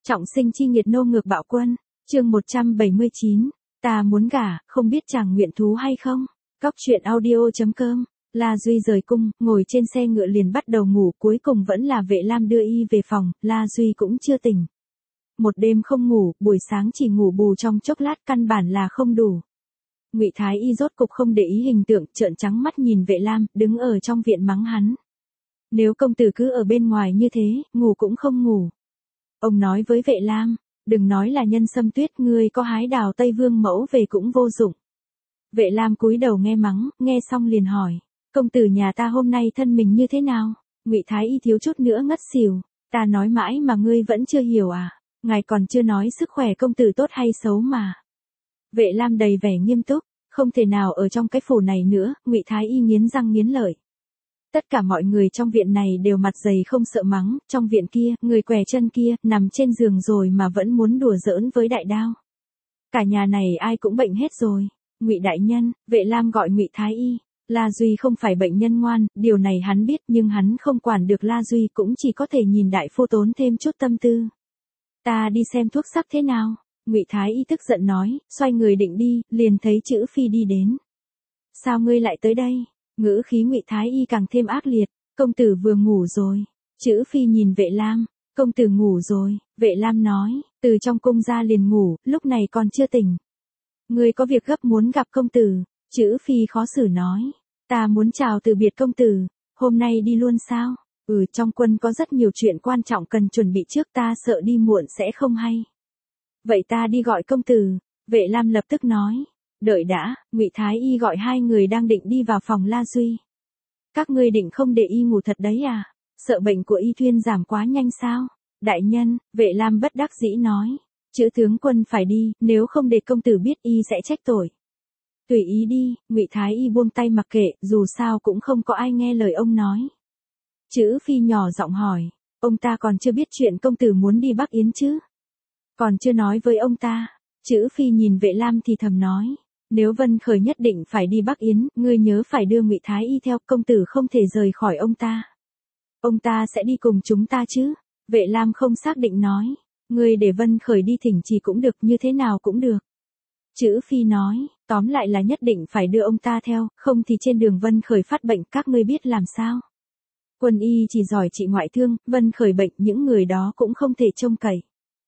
Trọng sinh chi nghiệt nô ngược bạo quân, chương 179, ta muốn gả, không biết chàng nguyện thú hay không? Cóc truyện audio.com, La Duy rời cung, ngồi trên xe ngựa liền bắt đầu ngủ, cuối cùng vẫn là Vệ Lam đưa y về phòng, La Duy cũng chưa tỉnh. Một đêm không ngủ, buổi sáng chỉ ngủ bù trong chốc lát, căn bản là không đủ. Ngụy Thái Y rốt cục không để ý hình tượng, trợn trắng mắt nhìn Vệ Lam, đứng ở trong viện mắng hắn. Nếu công tử cứ ở bên ngoài như thế, ngủ cũng không ngủ. Ông nói với Vệ Lam, đừng nói là Nhân Sâm Tuyết, ngươi có hái đào Tây Vương mẫu về cũng vô dụng. Vệ Lam cúi đầu nghe mắng, nghe xong liền hỏi, công tử nhà ta hôm nay thân mình như thế nào? Ngụy Thái Y thiếu chút nữa ngất xỉu, ta nói mãi mà ngươi vẫn chưa hiểu à? Ngài còn chưa nói sức khỏe công tử tốt hay xấu mà. Vệ Lam đầy vẻ nghiêm túc, không thể nào ở trong cái phủ này nữa. Ngụy Thái Y nghiến răng nghiến lợi. Tất cả mọi người trong viện này đều mặt dày không sợ mắng, trong viện kia, người què chân kia, nằm trên giường rồi mà vẫn muốn đùa giỡn với đại đao. Cả nhà này ai cũng bệnh hết rồi. Ngụy đại nhân, Vệ Lam gọi Ngụy Thái Y. La Duy không phải bệnh nhân ngoan, điều này hắn biết, nhưng hắn không quản được La Duy, cũng chỉ có thể nhìn đại phu tốn thêm chút tâm tư. Ta đi xem thuốc sắc thế nào? Ngụy Thái Y tức giận nói, xoay người định đi, liền thấy Chữ Phi đi đến. Sao ngươi lại tới đây? Ngữ khí Ngụy Thái Y càng thêm ác liệt, công tử vừa ngủ rồi. Chữ Phi nhìn Vệ Lam, công tử ngủ rồi. Vệ Lam nói, từ trong cung ra liền ngủ, lúc này còn chưa tỉnh. Ngươi có việc gấp muốn gặp công tử. Chữ Phi khó xử nói, ta muốn chào từ biệt công tử, hôm nay đi luôn sao? Trong quân có rất nhiều chuyện quan trọng cần chuẩn bị trước, ta sợ đi muộn sẽ không hay. Vậy ta đi gọi công tử. Vệ Lam lập tức nói, đợi đã. Ngụy Thái Y gọi hai người đang định đi vào phòng La Duy. Các ngươi định không để y ngủ thật đấy à? Sợ bệnh của y thuyên giảm quá nhanh sao? Đại nhân, Vệ Lam bất đắc dĩ nói, Chữ tướng quân phải đi, nếu không để công tử biết y sẽ trách tội. Tùy ý đi. Ngụy Thái Y buông tay mặc kệ, dù sao cũng không có ai nghe lời ông nói. Chữ Phi nhỏ giọng hỏi, ông ta còn chưa biết chuyện công tử muốn đi Bắc Yến chứ? Còn chưa nói với ông ta. Chữ Phi nhìn Vệ Lam thì thầm nói, nếu Vân Khởi nhất định phải đi Bắc Yến, ngươi nhớ phải đưa Ngụy Thái Y theo, công tử không thể rời khỏi ông ta. Ông ta sẽ đi cùng chúng ta chứ? Vệ Lam không xác định nói, ngươi để Vân Khởi đi thỉnh chỉ cũng được, như thế nào cũng được. Chữ Phi nói, tóm lại là nhất định phải đưa ông ta theo, không thì trên đường Vân Khởi phát bệnh các ngươi biết làm sao? Quân y chỉ giỏi trị ngoại thương, Vân Khởi bệnh những người đó cũng không thể trông cậy.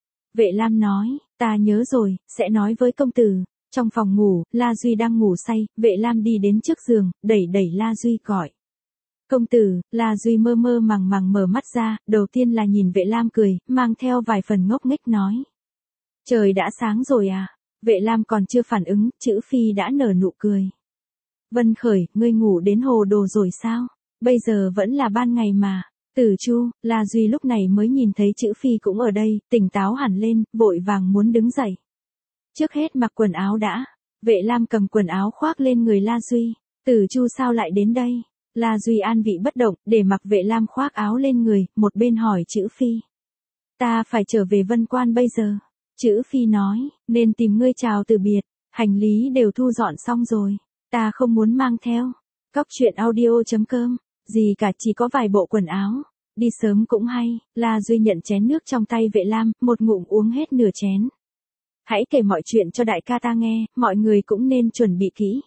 Vệ Lam nói, ta nhớ rồi, sẽ nói với công tử. Trong phòng ngủ, La Duy đang ngủ say, Vệ Lam đi đến trước giường, đẩy La Duy gọi. Công tử. La Duy mơ mơ màng màng mở mắt ra, đầu tiên là nhìn Vệ Lam cười, mang theo vài phần ngốc nghếch nói. Trời đã sáng rồi à? Vệ Lam còn chưa phản ứng, Chữ Phi đã nở nụ cười. Vân Khởi, ngươi ngủ đến hồ đồ rồi sao? Bây giờ vẫn là ban ngày mà. Tử Chu. La Duy lúc này mới nhìn thấy Chữ Phi cũng ở đây, tỉnh táo hẳn lên, vội vàng muốn đứng dậy. Trước hết mặc quần áo đã. Vệ Lam cầm quần áo khoác lên người La Duy. Tử Chu sao lại đến đây? La Duy an vị bất động, để mặc Vệ Lam khoác áo lên người, một bên hỏi Chữ Phi. Ta phải trở về Vân Quan bây giờ. Chữ Phi nói, nên tìm ngươi chào từ biệt, hành lý đều thu dọn xong rồi. Ta không muốn mang theo. Cóc truyện audio.com, gì cả, chỉ có vài bộ quần áo. Đi sớm cũng hay. La Duy nhận chén nước trong tay Vệ Lam, một ngụm uống hết nửa chén. Hãy kể mọi chuyện cho đại ca ta nghe, mọi người cũng nên chuẩn bị kỹ.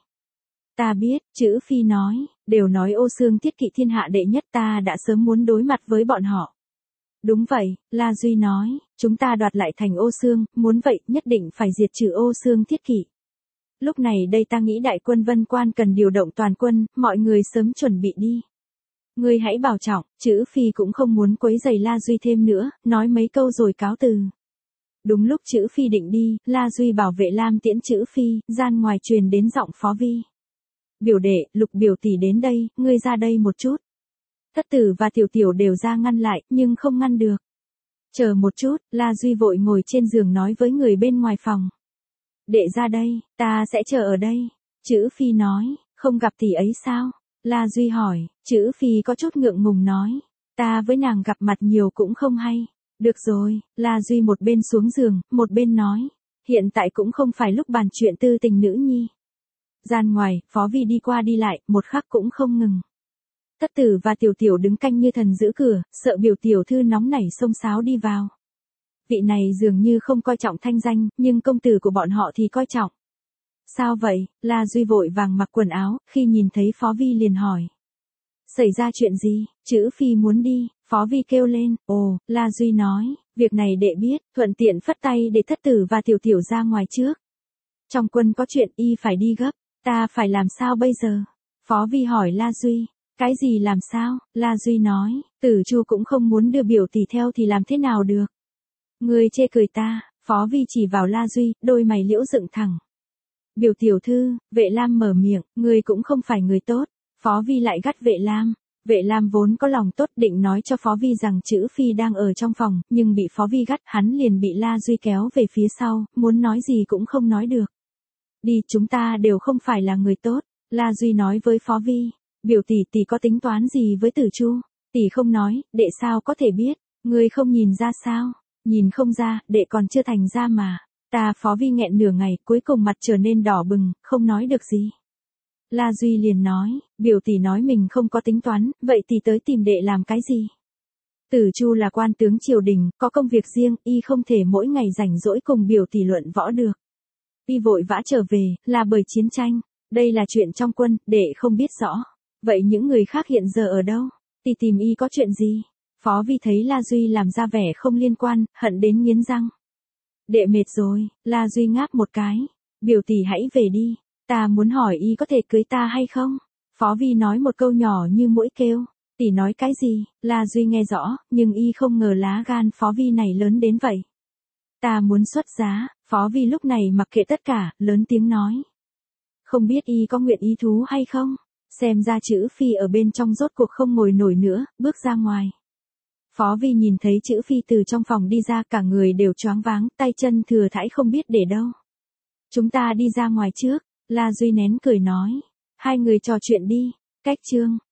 Ta biết. Chữ Phi nói, đều nói Ô Xương Thiết Kỵ thiên hạ đệ nhất, ta đã sớm muốn đối mặt với bọn họ. Đúng vậy. La Duy nói, chúng ta đoạt lại thành Ô Xương, muốn vậy nhất định phải diệt trừ Ô Xương Thiết Kỵ. Lúc này đây ta nghĩ đại quân Vân Quan cần điều động toàn quân, mọi người sớm chuẩn bị đi. Ngươi hãy bảo trọng. Chữ Phi cũng không muốn quấy rầy La Duy thêm nữa, nói mấy câu rồi cáo từ. Đúng lúc Chữ Phi định đi, La Duy bảo Vệ Lam tiễn Chữ Phi, gian ngoài truyền đến giọng Phó Vi. Biểu đệ, Lục biểu tỷ đến đây, ngươi ra đây một chút. Thất Tử và Tiểu Tiểu đều ra ngăn lại, nhưng không ngăn được. Chờ một chút. La Duy vội ngồi trên giường nói với người bên ngoài phòng. Đệ ra đây, ta sẽ chờ ở đây. Chữ Phi nói, không gặp tỷ ấy sao? La Duy hỏi. Chữ Phi có chút ngượng ngùng nói, ta với nàng gặp mặt nhiều cũng không hay. Được rồi. La Duy một bên xuống giường, một bên nói, hiện tại cũng không phải lúc bàn chuyện tư tình nữ nhi. Gian ngoài, Phó Vi đi qua đi lại, một khắc cũng không ngừng. Thất Tử và Tiểu Tiểu đứng canh như thần giữ cửa, sợ biểu tiểu thư nóng nảy xông xáo đi vào. Vị này dường như không coi trọng thanh danh, nhưng công tử của bọn họ thì coi trọng. Sao vậy? La Duy vội vàng mặc quần áo, khi nhìn thấy Phó Vi liền hỏi. Xảy ra chuyện gì? Chữ Phi muốn đi, Phó Vi kêu lên. Ồ, La Duy nói, việc này đệ biết, thuận tiện phất tay để thất tử và tiểu tiểu ra ngoài trước. Trong quân có chuyện y phải đi gấp, ta phải làm sao bây giờ? Phó Vi hỏi La Duy. Cái gì làm sao? La Duy nói, Tử Chu cũng không muốn đưa biểu tỷ theo thì làm thế nào được? Ngươi chê cười ta, Phó Vi chỉ vào La Duy, đôi mày liễu dựng thẳng. Biểu tiểu thư, Vệ Lam mở miệng, ngươi cũng không phải người tốt. Phó Vi lại gắt Vệ Lam. Vệ Lam vốn có lòng tốt định nói cho Phó Vi rằng Chữ Phi đang ở trong phòng, nhưng bị Phó Vi gắt, hắn liền bị La Duy kéo về phía sau, muốn nói gì cũng không nói được. Đi, chúng ta đều không phải là người tốt, La Duy nói với Phó Vi. Biểu tỷ tỷ có tính toán gì với Tử Chu? Tỷ không nói, đệ sao có thể biết, ngươi không nhìn ra sao? Nhìn không ra, đệ còn chưa thành ra mà. Ta Phó Vi nghẹn nửa ngày, cuối cùng mặt trở nên đỏ bừng, không nói được gì. La Duy liền nói, biểu tỷ nói mình không có tính toán, vậy tỷ tới tìm đệ làm cái gì? Tử Chu là quan tướng triều đình, có công việc riêng, y không thể mỗi ngày rảnh rỗi cùng biểu tỷ luận võ được. Y vội vã trở về, là bởi chiến tranh, đây là chuyện trong quân, đệ không biết rõ. Vậy những người khác hiện giờ ở đâu? Tỷ tìm y có chuyện gì? Phó Vi thấy La Duy làm ra vẻ không liên quan, hận đến nghiến răng. Đệ mệt rồi, La Duy ngáp một cái. Biểu tỷ hãy về đi, ta muốn hỏi y có thể cưới ta hay không? Phó Vi nói một câu nhỏ như mũi kêu. Tỷ nói cái gì? La Duy nghe rõ, nhưng y không ngờ lá gan Phó Vi này lớn đến vậy. Ta muốn xuất giá, Phó Vi lúc này mặc kệ tất cả, lớn tiếng nói. Không biết y có nguyện ý thú hay không? Xem ra Chữ Phi ở bên trong rốt cuộc không ngồi nổi nữa, bước ra ngoài. Phó Vi nhìn thấy Chữ Phi từ trong phòng đi ra, cả người đều choáng váng, tay chân thừa thãi không biết để đâu. Chúng ta đi ra ngoài trước, La Duy nén cười nói. Hai người trò chuyện đi. Cách chương